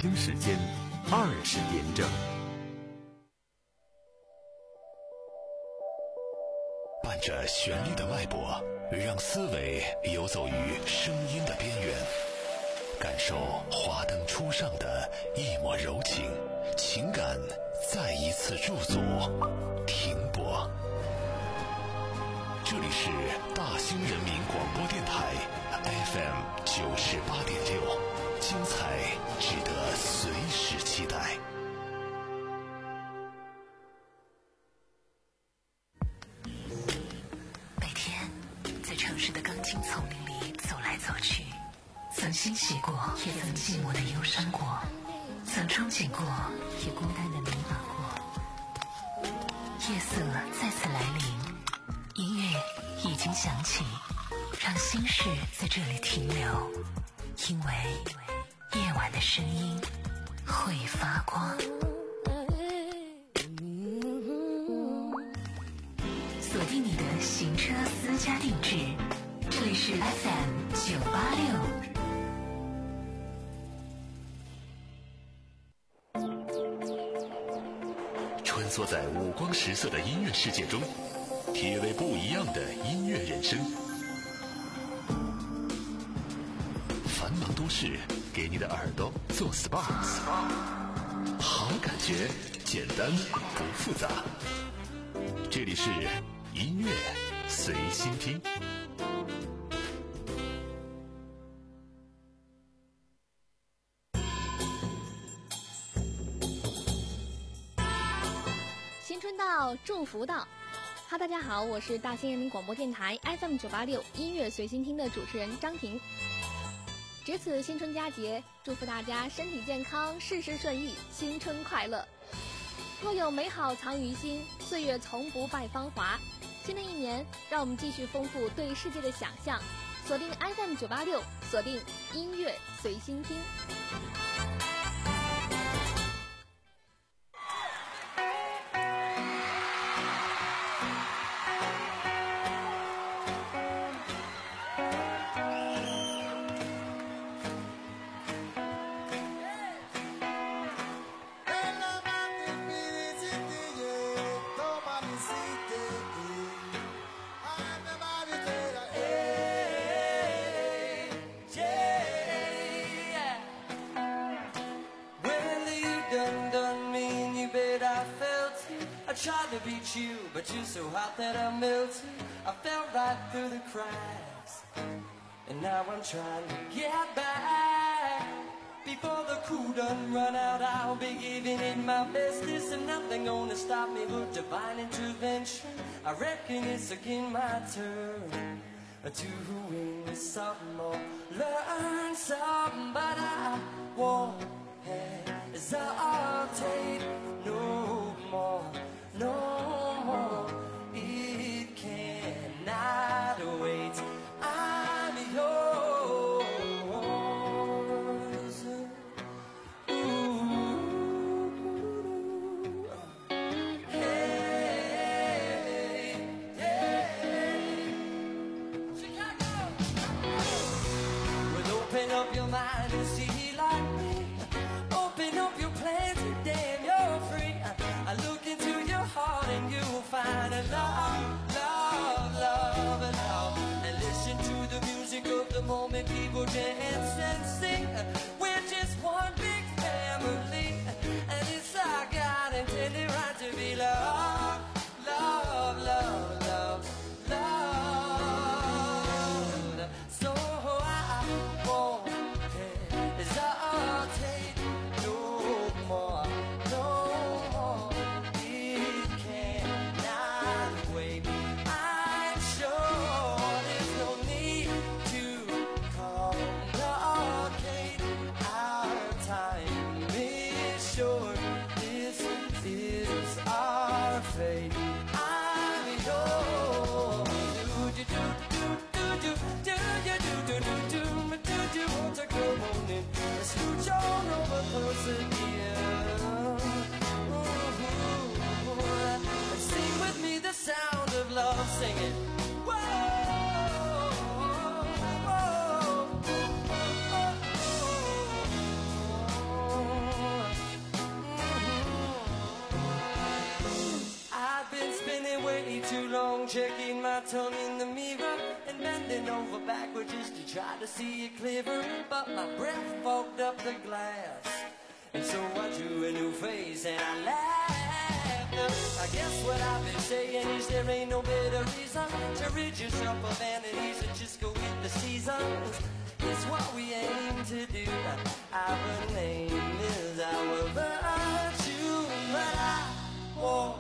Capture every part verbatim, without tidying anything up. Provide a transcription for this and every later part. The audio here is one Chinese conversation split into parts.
京时间二十点整。 伴着旋律的脉搏，让思维游走于声音的边缘，感受华灯初上的一抹柔情，情感再一次驻足停泊。这里是大兴人民广播电台 F M 九十八点六，精彩值得随时期待。 每天在城市的钢筋丛林里走来走去，曾欣喜过，也曾寂寞的忧伤过，曾憧憬过，也孤单的迷茫过。夜色再次来临，音乐已经响起，让心事在这里停留，因为夜晚的声音会发光。锁定你的行车私家定制，这里是 F M 九八六。 穿梭在五光十色的音乐世界中，体味不一样的音乐人生。繁忙都市给你的耳朵做 S P A， 好感觉简单不复杂。这里是音乐随心听。 新春到，祝福到。哈，大家好，我是大兴人民广播电台 F M 九八六音乐随心听的主持人张婷。值此新春佳节，祝福大家身体健康，事事顺意，新春快乐。若有美好藏于心，岁月从不败芳华。新的一年，让我们继续丰富对世界的想象，锁定 F M 九八六，锁定音乐随心听。 I tried to beat you, but you're so hot that I melted. I fell right through the cracks, and now I'm trying to get back. Before the cool done run out, I'll be giving it my best. There's nothing gonna stop me but divine intervention. I reckon it's again my turn to win some more, learn some, but I won't hesitate no more. No more, it cannot wait. I'm yours. Ooh. Hey, hey. Chicago. Well, open up your mind and see like me. Open up your plan. checking my tongue in the mirror and bending over backwards just to try to see it clearer. But my breath fogged up the glass, and so I drew a new face and I laughed. I guess what I've been saying is there ain't no better reason to rid yourself of vanities and just go with the seasons. It's what we aim to do. Our name is our virtue, but I won't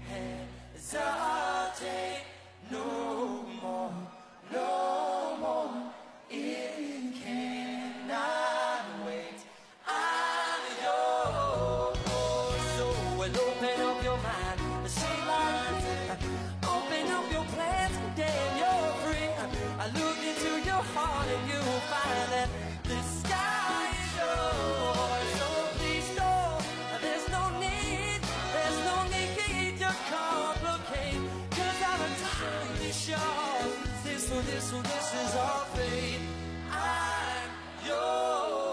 hesitate no more, no more. It cannot wait. I'm yours. So well, open up your mind, see life. Open up your plans, damn, you're free. I look into your heart and you'll find that the sky is yours. So please know there's no need, there's no need to complicate. Cause I'm entirely sure this, this, this is our fate. I'm yours.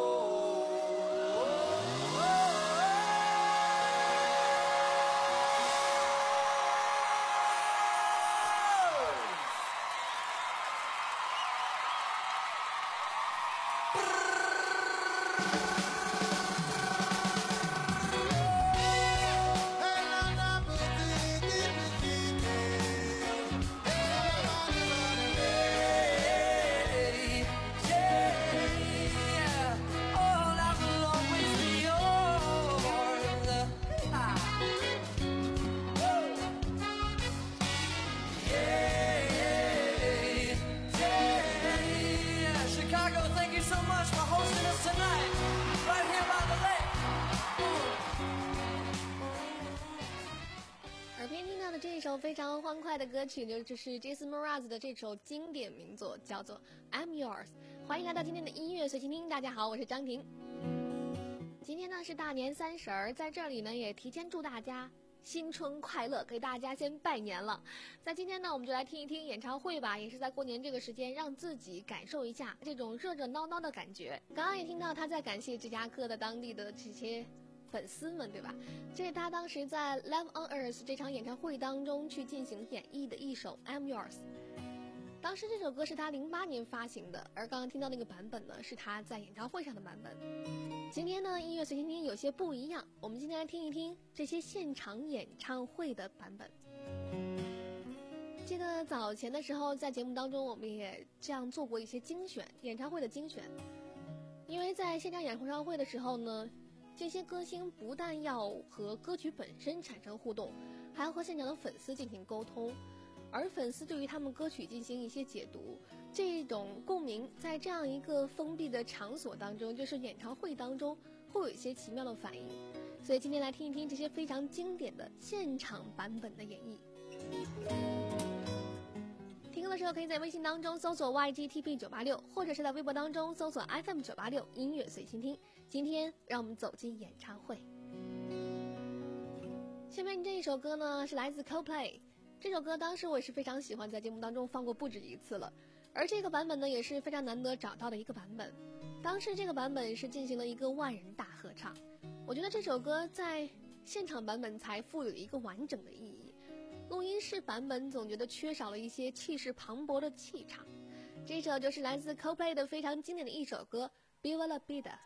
这首非常欢快的歌曲，就是 Jason Mraz 的这首经典名作，叫做 I'm Yours。 欢迎来到今天的音乐随心听，大家好，我是张婷。今天呢是大年三十儿，在这里呢也提前祝大家新春快乐，给大家先拜年了。在今天呢我们就来听一听演唱会吧，也是在过年这个时间让自己感受一下这种热热闹闹的感觉。刚刚也听到他在感谢芝加哥的当地的这些粉丝们，对吧？这是他当时在 Live on Earth 这场演唱会当中去进行演绎的一首 I'm Yours。 当时这首歌是他零八年发行的，而刚刚听到那个版本呢是他在演唱会上的版本。今天呢音乐随心听有些不一样，我们今天来听一听这些现场演唱会的版本。记得早前的时候在节目当中我们也这样做过一些精选，演唱会的精选。因为在现场演唱会的时候呢，这些歌星不但要和歌曲本身产生互动，还要和现场的粉丝进行沟通，而粉丝对于他们歌曲进行一些解读，这种共鸣在这样一个封闭的场所当中，就是演唱会当中会有一些奇妙的反应。所以今天来听一听这些非常经典的现场版本的演绎。听歌的时候可以在微信当中搜索 Y G T P 九八六， 或者是在微博当中搜索 F M 九八六 音乐随心听。今天让我们走进演唱会。下面这一首歌呢是来自 Coldplay， 这首歌当时我也是非常喜欢，在节目当中放过不止一次了，而这个版本呢也是非常难得找到的一个版本。当时这个版本是进行了一个万人大合唱，我觉得这首歌在现场版本才富有一个完整的意义，录音室版本总觉得缺少了一些气势磅礴的气场。这首就是来自 Coldplay 的非常经典的一首歌 Viva la Vida。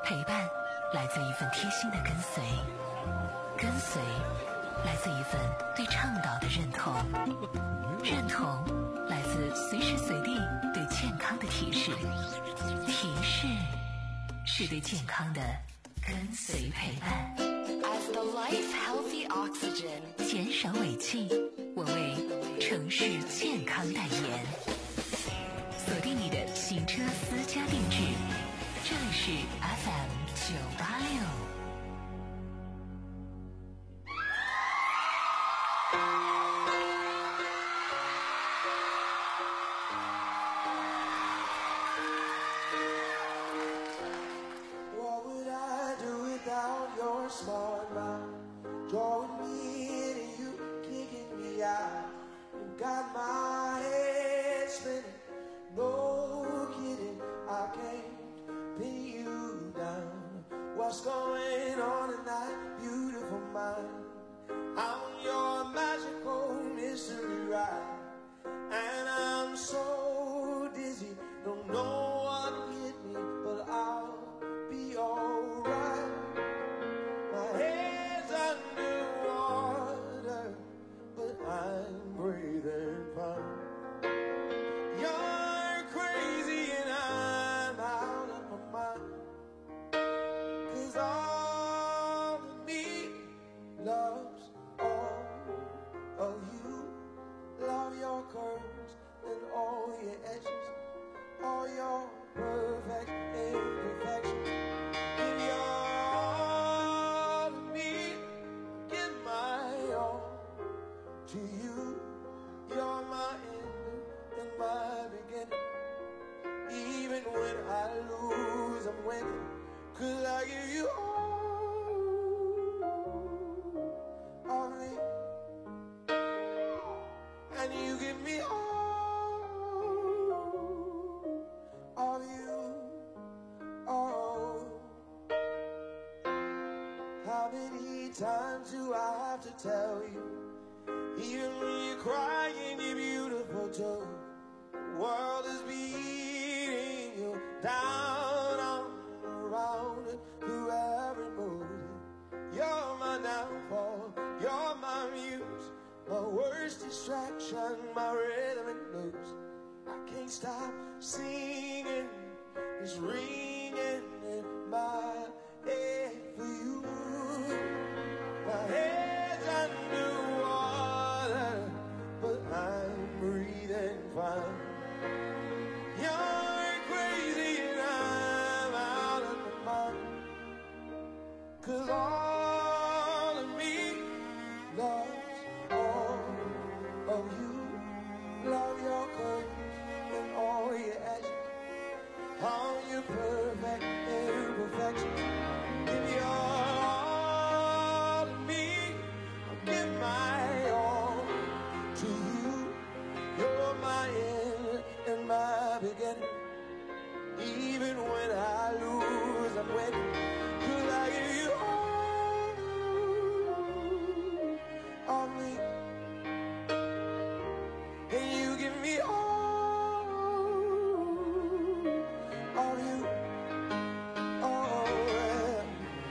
陪伴来自一份贴心的跟随，跟随来自一份对倡导的认同，认同来自随时随地对健康的提示，提示是对健康的跟随陪伴。 As the life healthy oxygen， 减少尾气，我为城市健康代言。锁定你的行车私家定制，这里是 F M 九八六。 What would I do without your smart mind? Drawing me in and you kicking me out. You got my head spinning. No kidding, I can't pin you down. What's going on tonight, beautiful mind? I'm your magical mystery ride, and I'm so dizzy, don't know what hit me, but I'll be alright. My head's underwater, but I'm breathing fine. You're crazy and I'm out of my mind, 'cause all of me loves all of you. Love your curves and all your edges, all your perfect imperfections. Give your all to me, give my all to you. You're my end and my beginning. Even when I lose, I'm winning, 'cause I give you all of me, and you give me all of you. Oh, how many times do I have to tell you, even when you're crying, you're beautiful too. The world is beating you down, on, around, through every mood. You're my downfall, you're my muse, my worst distraction, my rhythm and blues. I can't stop singing, it's ringing in my head for you. My head's underwater, but I'm breathing fine. You're crazy and I'm out of my mind, 'cause all of me loves all of you. Love your curves and all your edges, all your perfect imperfections. Give your all to me, give my all to you. You're my end and my beginning. Even when I lose, I'm winning, 'cause I give you all of me, and you give me all of you. Oh, yeah.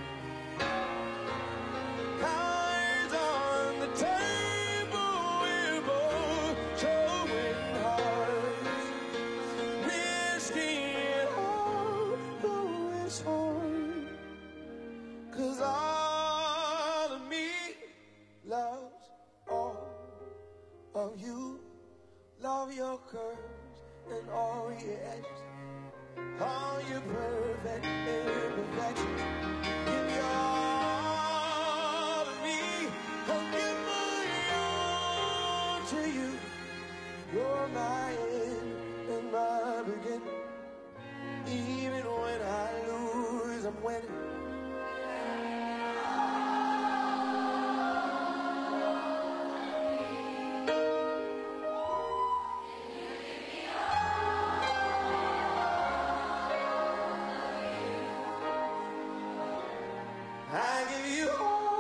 Cards on the table, we're both showing hearts, risking it all, though it's hard, 'cause all of me loves all of you. Love your curves and all your edges, all your perfect imperfections. Give your all to me, I'll give my all to you. You're my end and my beginning. Even when I lose, I'm winning. I give you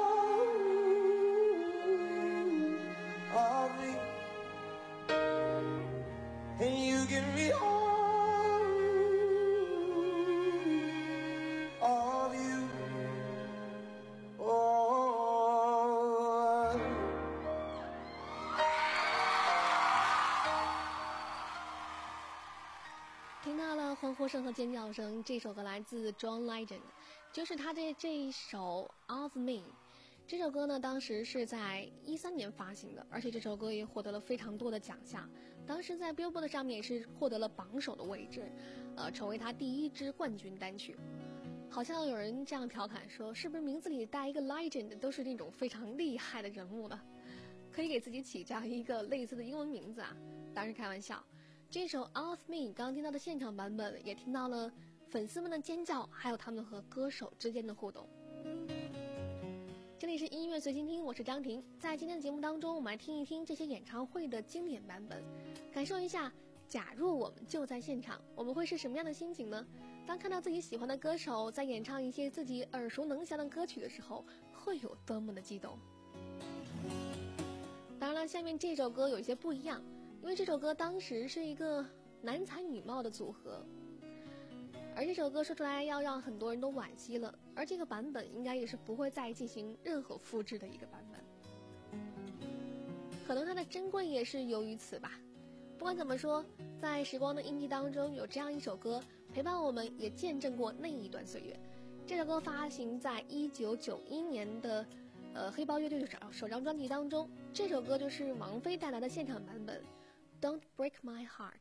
all of me, and you give me all, all 声和尖叫声。这首歌来自 John Legend， 就是他的这一首 Of Me。这首歌呢，当时是在一三年发行的，而且这首歌也获得了非常多的奖项。当时在 Billboard 上面也是获得了榜首的位置，呃，成为他第一支冠军单曲。好像有人这样调侃说，是不是名字里带一个 legend 都是那种非常厉害的人物呢？可以给自己起这样一个类似的英文名字啊？当然是开玩笑。这首 Of Me 刚听到的现场版本，也听到了粉丝们的尖叫，还有他们和歌手之间的互动。这里是音乐随心听，我是张婷。在今天的节目当中，我们来听一听这些演唱会的经典版本，感受一下假如我们就在现场，我们会是什么样的心情呢？当看到自己喜欢的歌手在演唱一些自己耳熟能详的歌曲的时候，会有多么的激动。当然了，下面这首歌有一些不一样，因为这首歌当时是一个男才女貌的组合，而这首歌说出来要让很多人都惋惜了，而这个版本应该也是不会再进行任何复制的一个版本，可能它的珍贵也是由于此吧。不管怎么说，在时光的印记当中有这样一首歌陪伴我们，也见证过那一段岁月。这首歌发行在一九九一年的呃黑豹乐队首首张专辑当中，这首歌就是王菲带来的现场版本 Don't Break My Heart。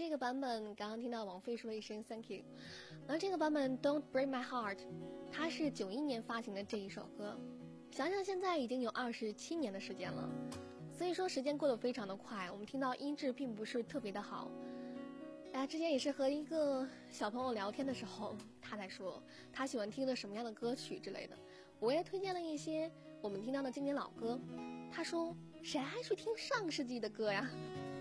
个版本刚刚听到王菲说了一声 Thank you， 而这个版本 Don't Break My Heart， 它是九一年发行的这一首歌，想想现在已经有二十七年的时间了，所以说时间过得非常的快，我们听到音质并不是特别的好。哎，之前也是和一个小朋友聊天的时候，他在说他喜欢听的什么样的歌曲之类的，我也推荐了一些我们听到的经典老歌，他说谁还去听上世纪的歌呀？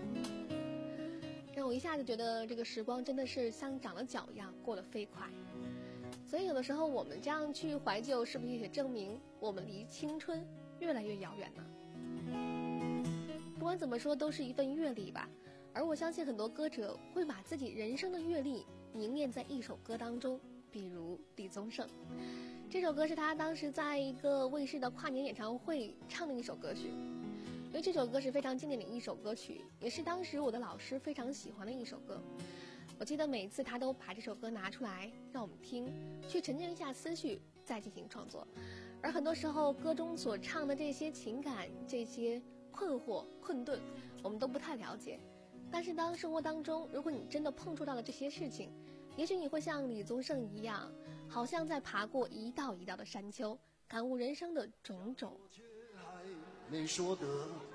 让我一下就觉得这个时光真的是像长了脚一样过得飞快。所以有的时候我们这样去怀旧，是不是也证明我们离青春越来越遥远呢？不管怎么说，都是一份阅历吧。而我相信很多歌者会把自己人生的阅历凝练在一首歌当中，比如李宗盛。这首歌是他当时在一个卫视的跨年演唱会唱的一首歌曲，因为这首歌是非常经典的一首歌曲，也是当时我的老师非常喜欢的一首歌。我记得每次他都把这首歌拿出来让我们听，去沉淀一下思绪，再进行创作。而很多时候歌中所唱的这些情感，这些困惑困顿，我们都不太了解。但是当生活当中，如果你真的碰触到了这些事情，也许你会像李宗盛一样，好像在爬过一道一道的山丘，感悟人生的种种。 还没说的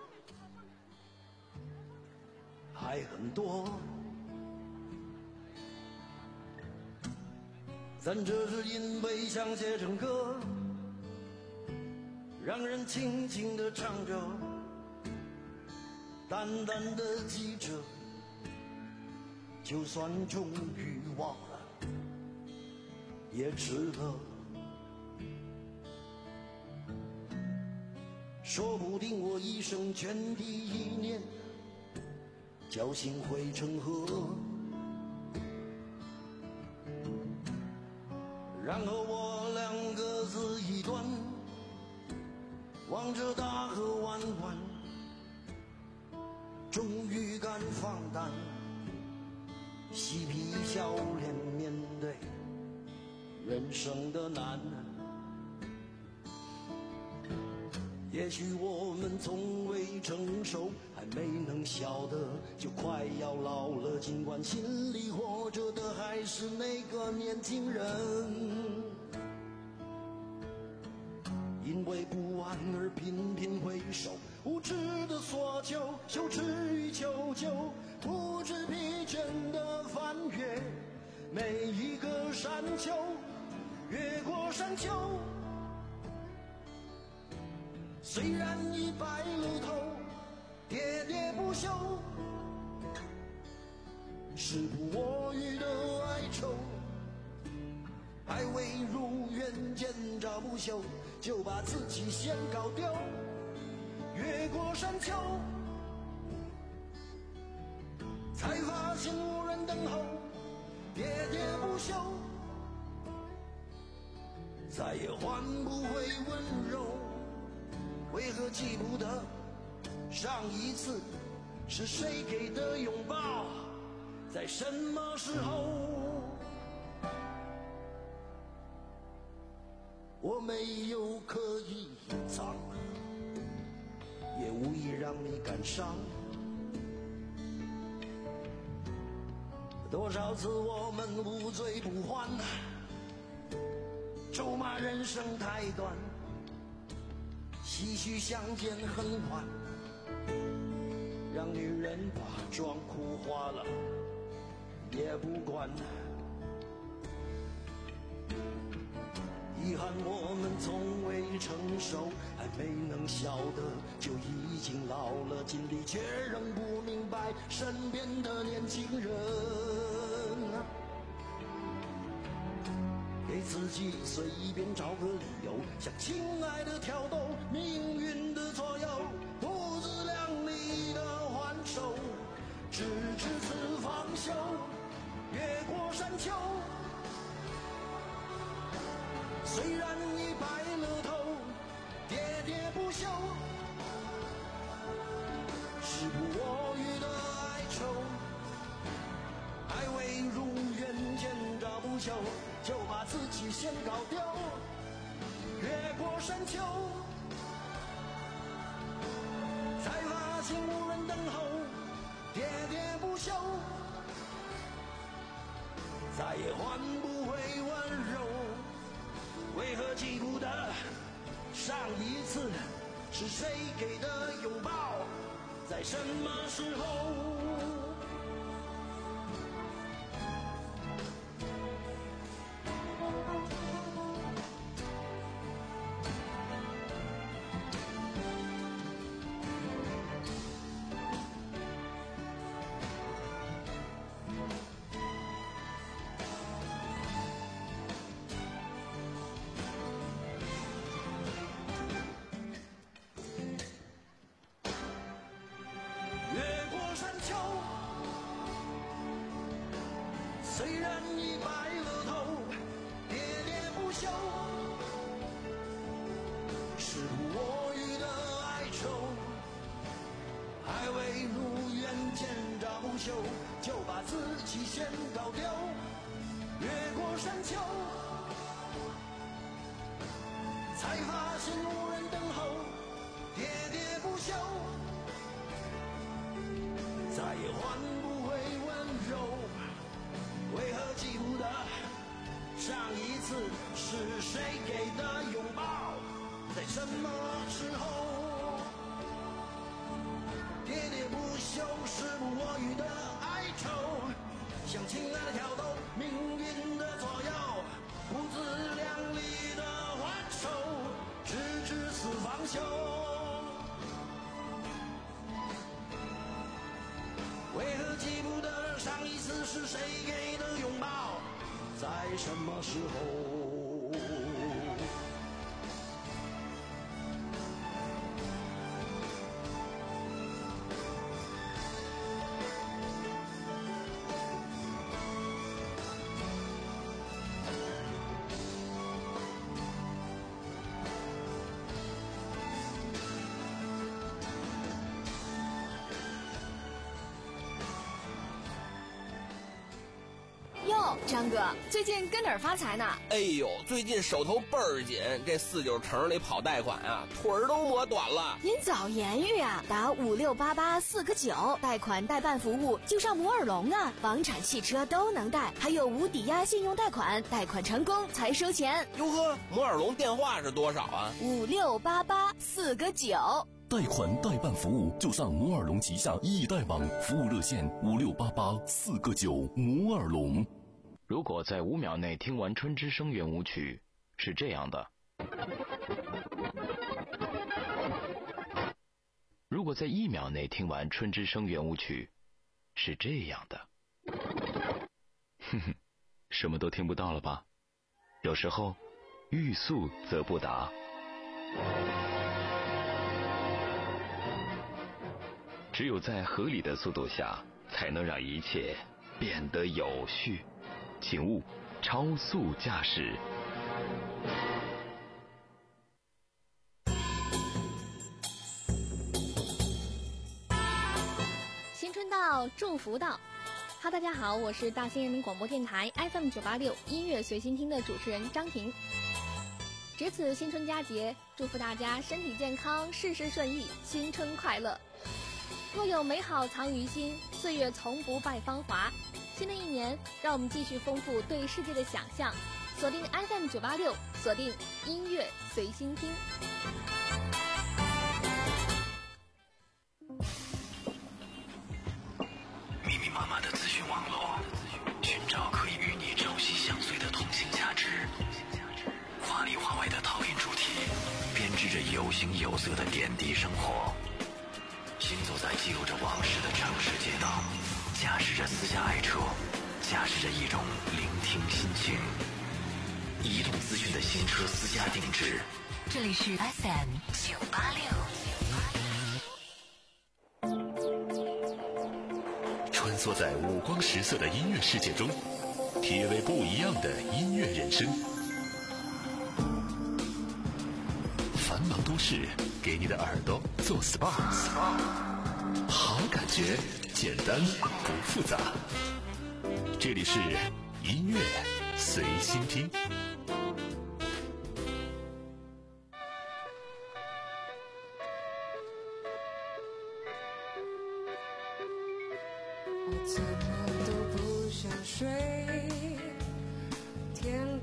还很多，咱这是因为想写成歌，让人轻轻地唱着，淡淡的记着，就算终于忘了也值得。说不定我一生涓滴一念，侥幸汇成河，然后我两个字一断，望着大河弯弯，终于敢放胆，嬉皮笑脸面对人生的难。也许我们从未成熟，还没能晓得就快要老了，尽管心里活着的还是那个年轻人。因为不安而频频回首，无知的索求，羞耻与求救，不知疲倦的翻越每一个山丘，越过山丘。虽然已白了头，喋喋不休，时不我予的哀愁，还未如愿见着不朽，就把自己先搞丢。越过山丘，才发现无人等候，喋喋不休，再也换不回温柔。为何记不得上一次是谁给的拥抱，在什么时候？我没有刻意隐藏，也无意让你感伤。多少次我们无醉不欢，咒骂人生太短，唏嘘相见恨晚，让女人把妆哭花了也不管。遗憾我们从未成熟，还没能晓得就已经老了，尽力却仍不明白身边的年轻人。给自己随便找个理由，向亲爱的挑逗，命运的左右，不自量力的还手，直至此方休。越过山丘，虽然已白了头，喋喋不休，时不我予的哀愁，还未如愿见着不朽，就把自己先搞丢。越过山丘，才发现无人等候，喋喋不休， 再也换不回温柔。为何记不得上一次是谁给的拥抱，在什么时候？虽然已白了头，喋喋不休，时不我予的哀愁，还未如愿见着不朽，就把自己先搞丢。越过山丘，才发现无人等候，喋喋不休，再也换不回温柔。为何记不得上一次是谁给的拥抱，在什么时候？喋喋不休，时不我予的哀愁，像情爱的挑逗，命运的左右，不自量力的还手，直至死方休。为何记不得上一次是谁给的拥抱，在什么时候？ 哟，张哥，最近跟哪儿发财呢？ 哎呦，最近手头倍儿紧，这四九城里跑贷款啊，腿儿都磨短了。 您早言语啊，打五六八八四个九，贷款代办服务就上摩尔龙啊，房产、汽车都能贷，还有无抵押信用贷款，贷款成功才收钱。 哟呵，摩尔龙电话是多少啊？ 五六八八四个九。 贷款代办服务就上摩尔龙旗下易贷网，服务热线五六八八四个九。摩尔龙。 如果在五秒内听完春之声圆舞曲，是这样的；如果在一秒内听完春之声圆舞曲，是这样的。哼哼，什么都听不到了吧？有时候，欲速则不达。只有在合理的速度下，才能让一切变得有序。请勿超速驾驶。 新春到，祝福到。哈，大家好，我是大兴人民广播电台 F M 九八六音乐随心听的主持人张婷。值此新春佳节，祝福大家身体健康，事事顺意，新春快乐。若有美好藏于心，岁月从不败芳华。新的一年，让我们继续丰富对世界的想象，锁定 F M 九八六，锁定音乐随心听。 密密麻麻的资讯网络，寻找可以与你朝夕相随的同性价值，华里华外的讨论主题，编织着有形有色的点滴生活。行走在记录着往事的城市街道，驾驶着私家爱车，驾驶着一种聆听心情。移动资讯的新车私家定制， 这里是 F M 九八六。 穿梭在五光十色的音乐世界中，体味不一样的音乐人生。繁忙都市，给你的耳朵做 S P A， 好感觉，简单不复杂。这里是音乐随心听。 我怎么都不想睡，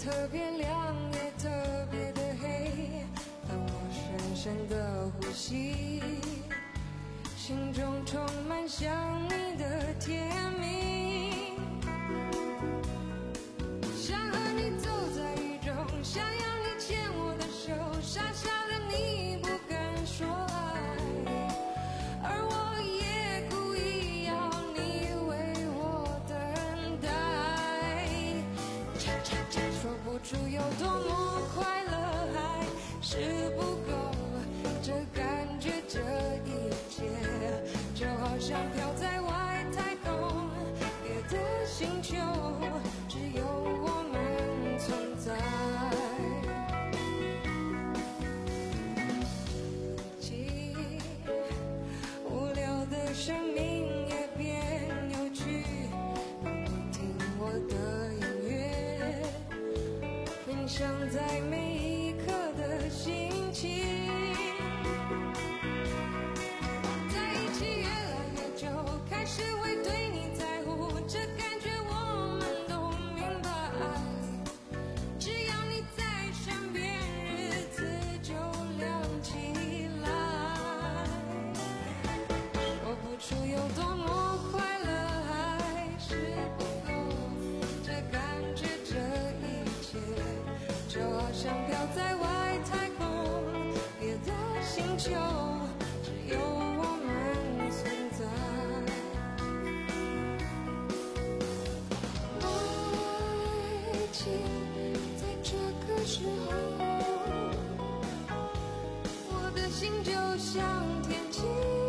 特别亮也特别的黑，当我深深的呼吸，心中充满想你的甜蜜，想和你走在雨中，想要你牵我的手，傻傻的你不敢说爱，而我也故意要你为我等待，cha cha cha，说不出有多么快乐，还是不够，这感觉这一切就好像飘在外太空，别的星球只有我们存在，既无聊的生命也变有趣，听我的音乐，分享在每一刻的心情，在一起越来越久，开始会对你在乎，这感觉我们都明白，只要你在身边，日子就亮起来，说不出有多么快乐，还是不够，这感觉这一切就好像飘在外太空，别的星球只有我们存在，爱情在这个时候，我的心就像天气，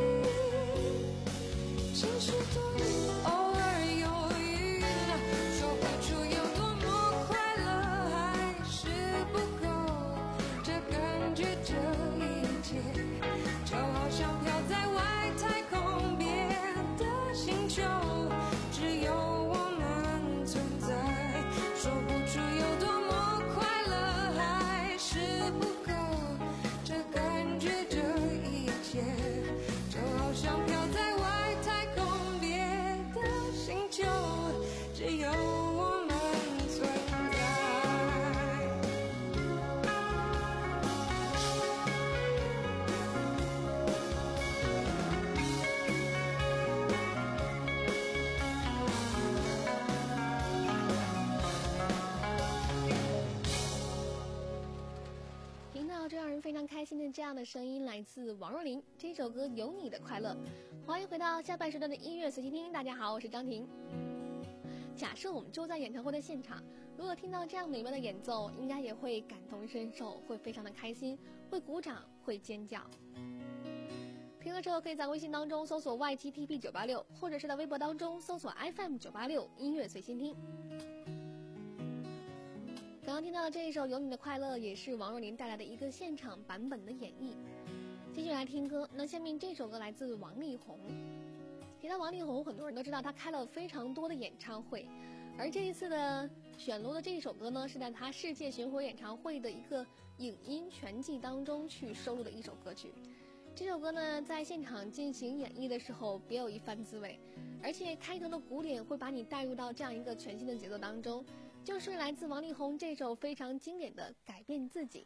情绪多云，偶尔有云，说不出有多么快乐，还是不够，这感觉这一切就好像飘在外太空，别的星球只有我们存在，说不出有多么快乐，还是不够，这感觉这一切就好像飘在外太空，别的星球只有我们存在。 听到这让人非常开心的这样的声音，来自王若琳，这首歌有你的快乐。欢迎回到下半时段的音乐随机听，大家好，我是张婷。假设我们就在演唱会的现场，如果听到这样美妙的演奏，应该也会感同身受，会非常的开心，会鼓掌，会尖叫。听了之后，可以在微信当中搜索 Y T T P 九八六，或者是在微博当中搜索 F M 九八六音乐随心听。刚刚听到的这一首《有你的快乐》也是王若琳带来的一个现场版本的演绎。继续来听歌，那下面这首歌来自王力宏。提到王力宏，很多人都知道他开了非常多的演唱会，而这一次的选录的这一首歌呢，是在他世界巡回演唱会的一个影音全季当中去收录的一首歌曲。这首歌呢，在现场进行演绎的时候别有一番滋味，而且开头的鼓点会把你带入到这样一个全新的节奏当中，就是来自王力宏这首非常经典的《改变自己》。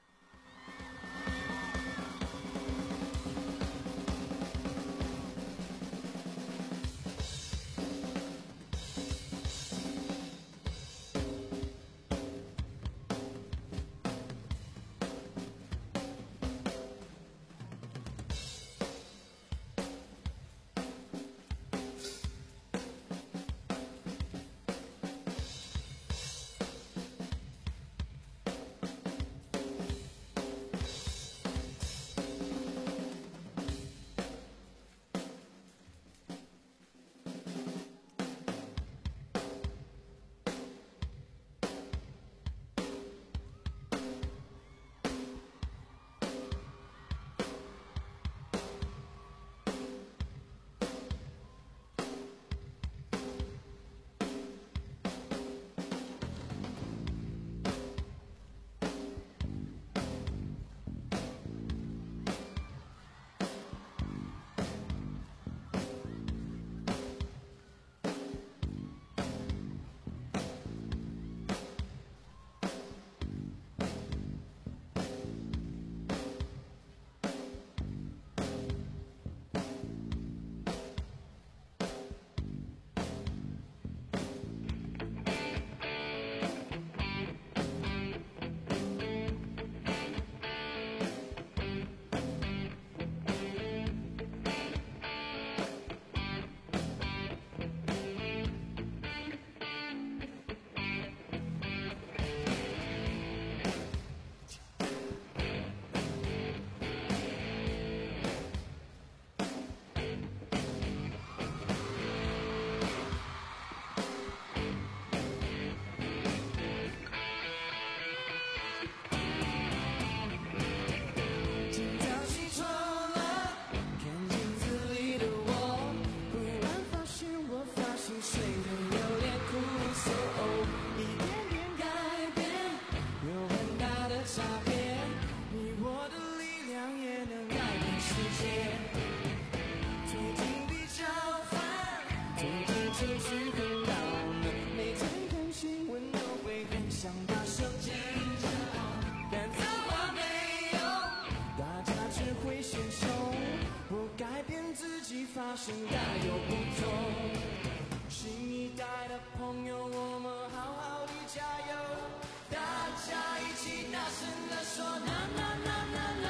心态有不同。新一代的朋友，我们好好的加油，大家一起大声地说啦啦啦啦啦，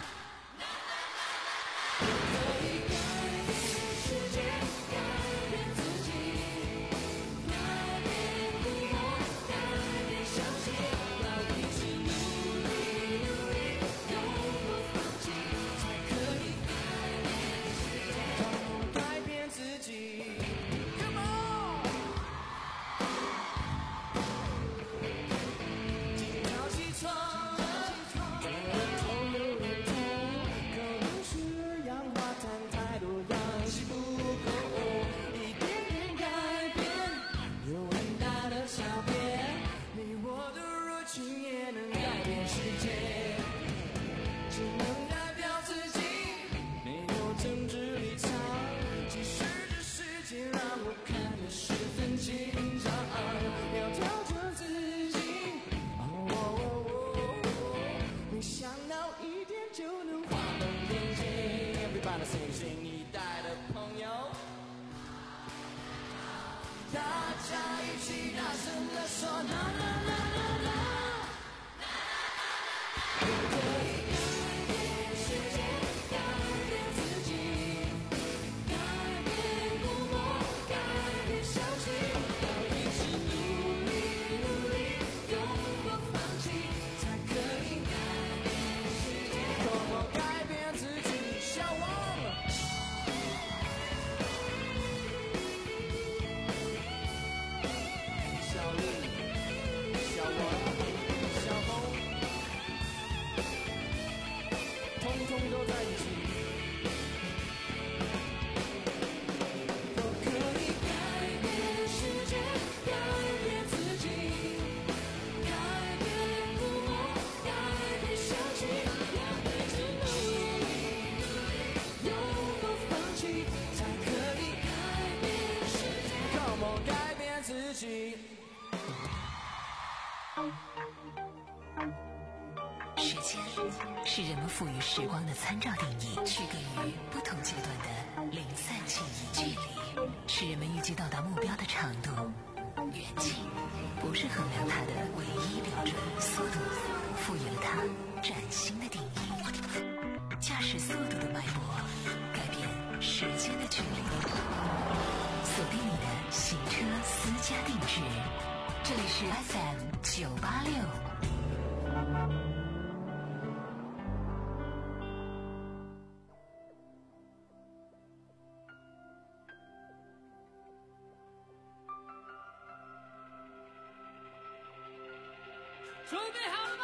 可以改变世界，改变自己，改变父母，改变小心，要一直努力努力，永不放弃，才可以改变世界，改变自己。Come on！ 今早起床了，觉得头有点痛，可能是二氧化碳太多，氧气不够，一点点改变有很大的差别。你我的热情也能改变世界，只能代表自己，没有政治立场。即使这世界让我看得十分紧张，要调整自己。哦哦哦哦，没想到一点就能画龙点睛。Everybody sing， 新一代的朋友，大家一起大声地说啦啦啦啦啦，可以改变世界，改变自己，改变父母，改变小心，要一直努力努力，永不放弃，才可以改变世界。Come on，改变自己，小王。小丽、小王、小红，通通都在一起。我可以改变世界，改变自己，改变父母，改变小气，要一直努力努力，永不放弃，才可以改变世界。Come on，改变自己。 时间是人们赋予时光的参照定义，区隔于不同阶段的零散记忆。距离是人们预计到达目标的长度，远近不是衡量它的唯一标准。速度赋予了它崭新的定义。驾驶速度的脉搏，改变时间的距离。锁定你的行车私家定制，这里是 F M 九八六。 准备好了吗？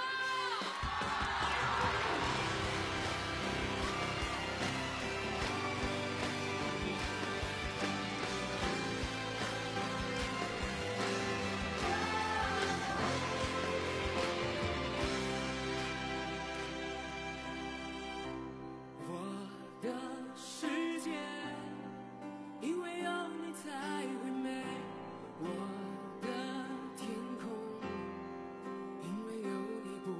我的世界，因为有你才会美。我的天空，因为有你不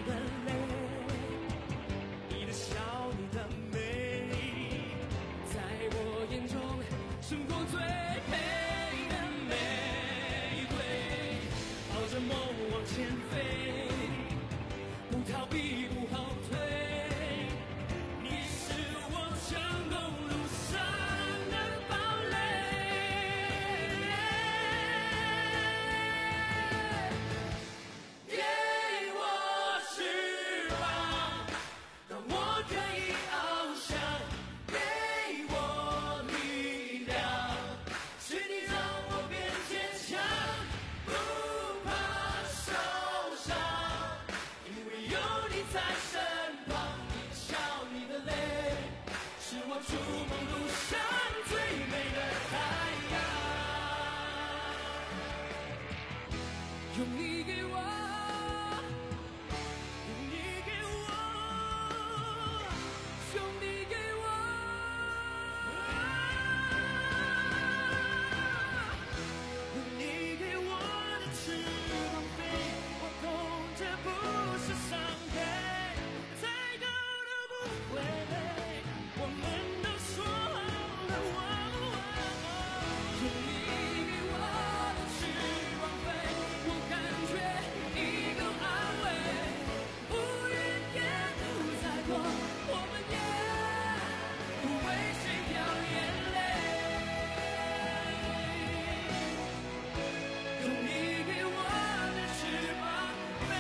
你的泪，你的笑，你的美，在我眼中胜过最美的玫瑰。抱着梦往前飞，不逃避，不后退。你是我成功路上的堡垒。给我翅膀，让我可以翱翔。给我力量，使你让我变坚强，不怕受伤，因为有你在身旁。你的笑，你的泪，是我筑梦路上最美的太阳。用你给我，用你给我，用你给我，用你给我的翅膀飞。我懂这不是伤悲，再高都不会累。我们都说了，用你给我的翅膀飞，我感觉已够安慰。乌云也不再多，我们也不为谁掉眼泪。用你给我的翅膀飞。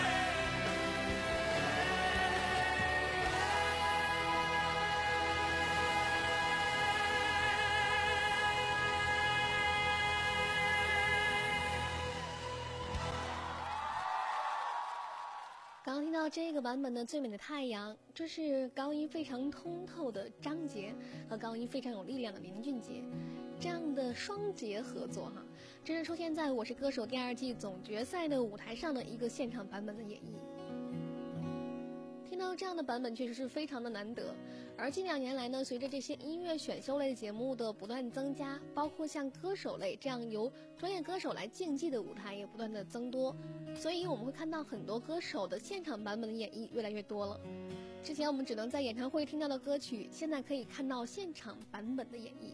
刚刚听到这个版本的《最美的太阳》，这是高音非常通透的张杰和高音非常有力量的林俊杰这样的双杰合作哈，这是出现在《我是歌手》第二季总决赛的舞台上的一个现场版本的演绎。听到这样的版本确实是非常的难得，而近两年来呢，随着这些音乐选秀类节目的不断增加，包括像歌手类这样由专业歌手来竞技的舞台也不断的增多，所以我们会看到很多歌手的现场版本的演绎越来越多了。之前我们只能在演唱会听到的歌曲，现在可以看到现场版本的演绎。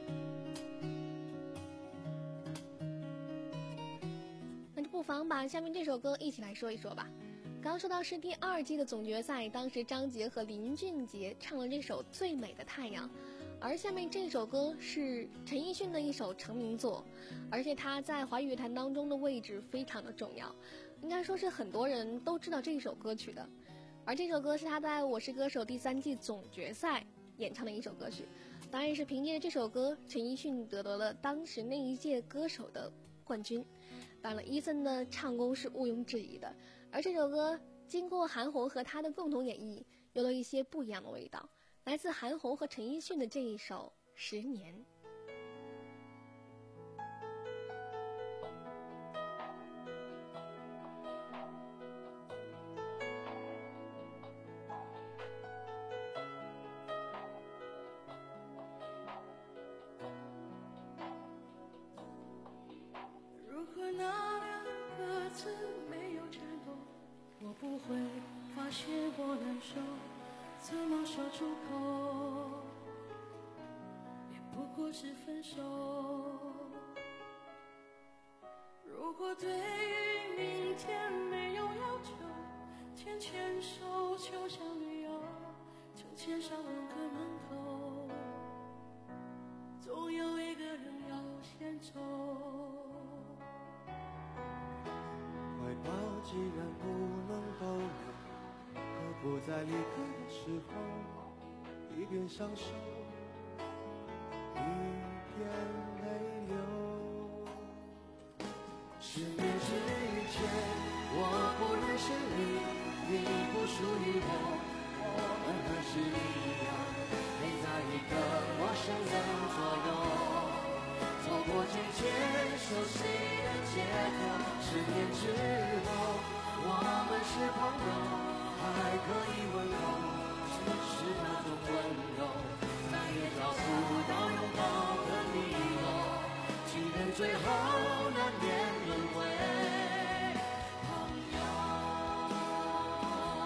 那就不妨把下面这首歌一起来说一说吧。刚说到是第二季的总决赛，当时张杰和林俊杰唱了这首《最美的太阳》，而下面这首歌是陈奕迅的一首成名作，而且他在华语乐坛当中的位置非常的重要，应该说是很多人都知道这一首歌曲的。而这首歌是他在《我是歌手》第三季总决赛演唱的一首歌曲，当然是凭借着这首歌，陈奕迅得到了当时那一届歌手的冠军。当然了，伊森的唱功是毋庸置疑的，而这首歌经过韩红和他的共同演绎，有了一些不一样的味道，来自韩红和陈奕迅的这一首《十年》。 如果那两个字没有颤抖，我不会发现我难受，怎么说出口，也不过是分手。如果对于明天没有要求，牵牵手就像要成千上万个门口，总有一个人要先走。 怀抱既然不能够有，何不在离开的时候，一边享受，一边泪流。十年之前，我不认识你，你不属于我，我们还是一样，陪在一个陌生人左右，走过渐渐熟悉的街头。十年之后，我们是朋友，还可以问候，只是那种温柔再也找不到拥抱的理由，情人最后难免沦为朋友。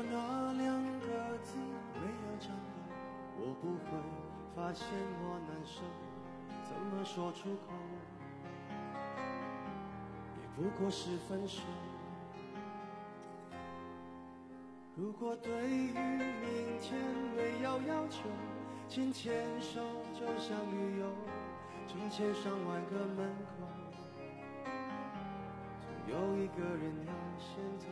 果那两个字没有张口，我不会发现我难受，怎么说出口，也不过是分手。如果对于明天没有要求，牵牵手就像旅游，成千上万个门口，总有一个人要先走。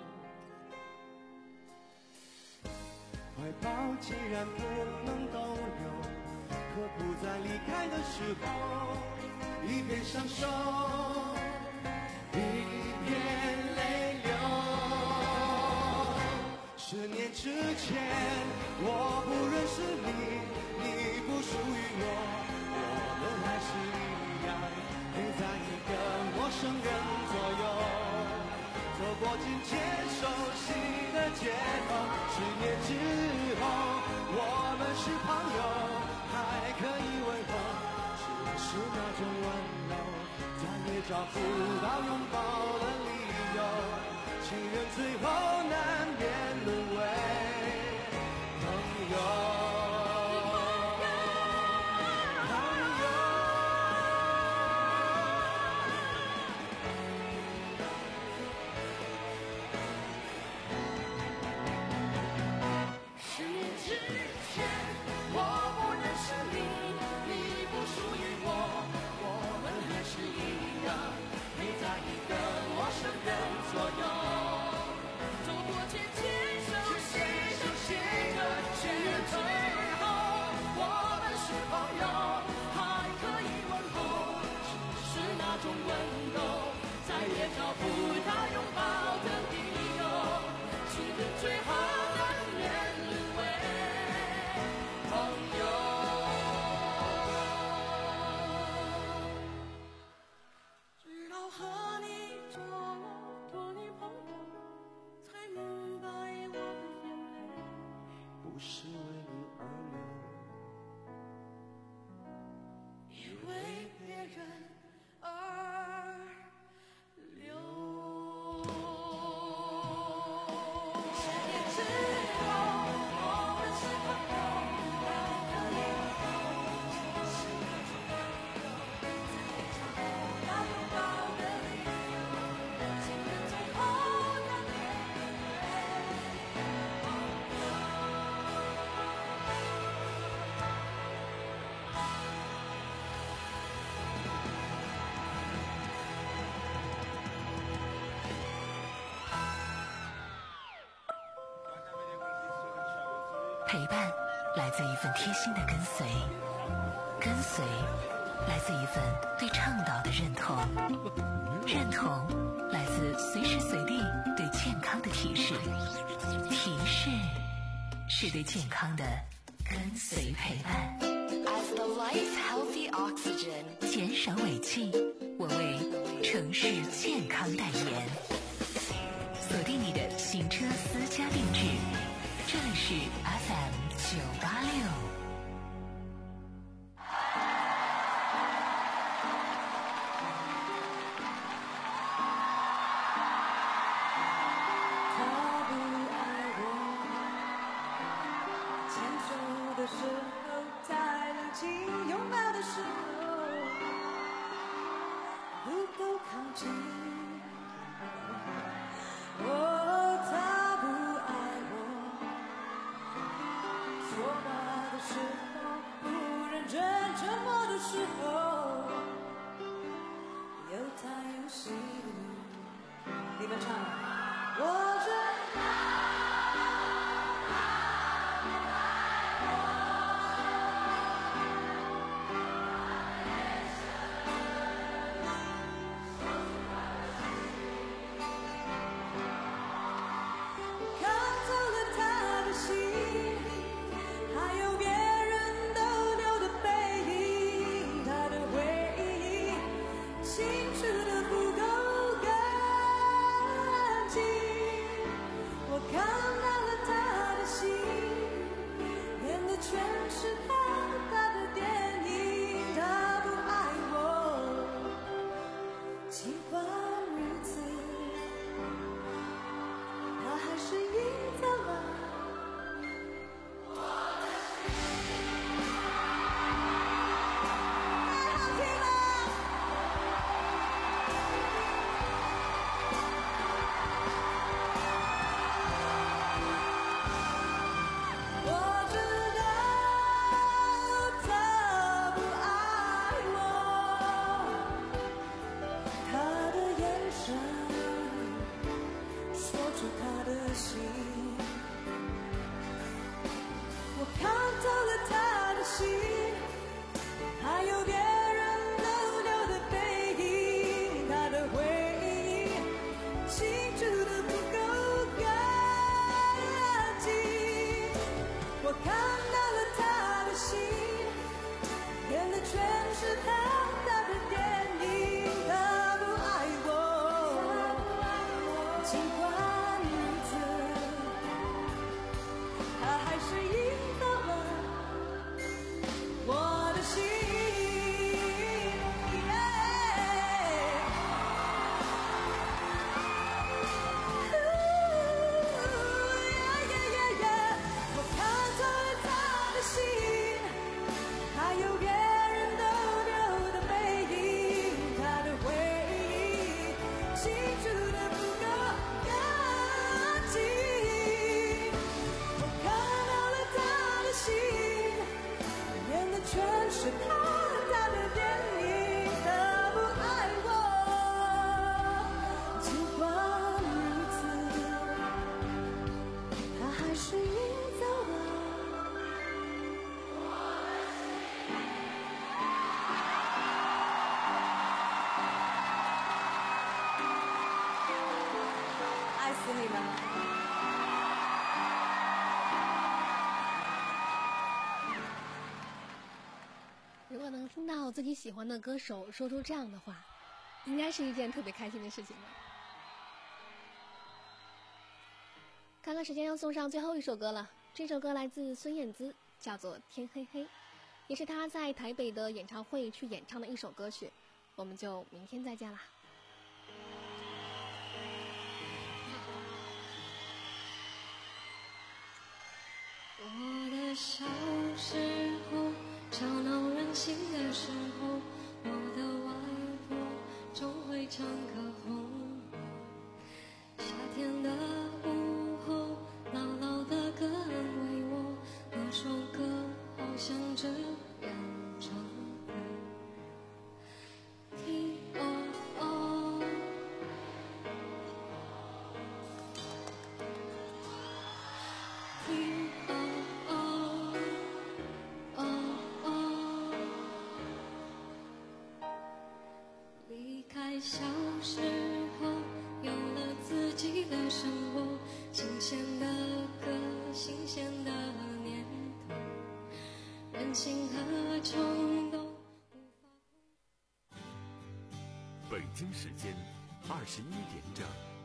怀抱既然不能逗留，何不在离开的时候，一边享受，一边泪流。十年之前，我不认识你，你不属于我，我们还是一样，陪在一个陌生人左右，走过渐渐熟悉的街头。十年之后，我们是朋友，还可以问候，只是那种温柔，再也找不到拥抱的理由。情人最后难免沦为朋友。 十年之前，我不认识你，你不属于我，我们还是一样，陪在一个陌生人左右。找不到拥抱的理由，情人最后难免沦为朋友。 直到和你做了多年朋友，才明白我的眼泪不是为你而流， 也为别人而流。十年之后，我们是朋友，还可以问候，只是那种温柔，再也找不到拥抱的理由。情人最后难免沦为朋陪伴来自一份贴心的跟随，跟随来自一份对倡导的认同，认同来自随时随地对健康的提示，提示是对健康的跟随陪伴。 As the life healthy oxygen， 减少尾气，我为城市健康代言。锁定你的行车私家定制，这里是 F M 九八六。 他不爱我，牵手的时候，太冷清，拥抱的时候不够靠近。哦，他不爱我，说话的时候不认真，沉默的时候有他有心。你们唱，我知道。尽管如此，他还是赢在了到自己喜欢的歌手说出这样的话，应该是一件特别开心的事情了。看看时间，要送上最后一首歌了。这首歌来自孙燕姿，叫做《天黑黑》，也是她在台北的演唱会去演唱的一首歌曲。我们就明天再见啦。 我的小时候，吵闹任性的时候，我的外婆总会唱歌哄我。夏天的午后，牢牢的歌安慰我，那首歌好像这样唱的。听哦哦，听哦哦哦哦，离开小时候，有了自己的生活，新鲜的歌，新鲜的念头，任性和冲动。 北京时间二十一点整。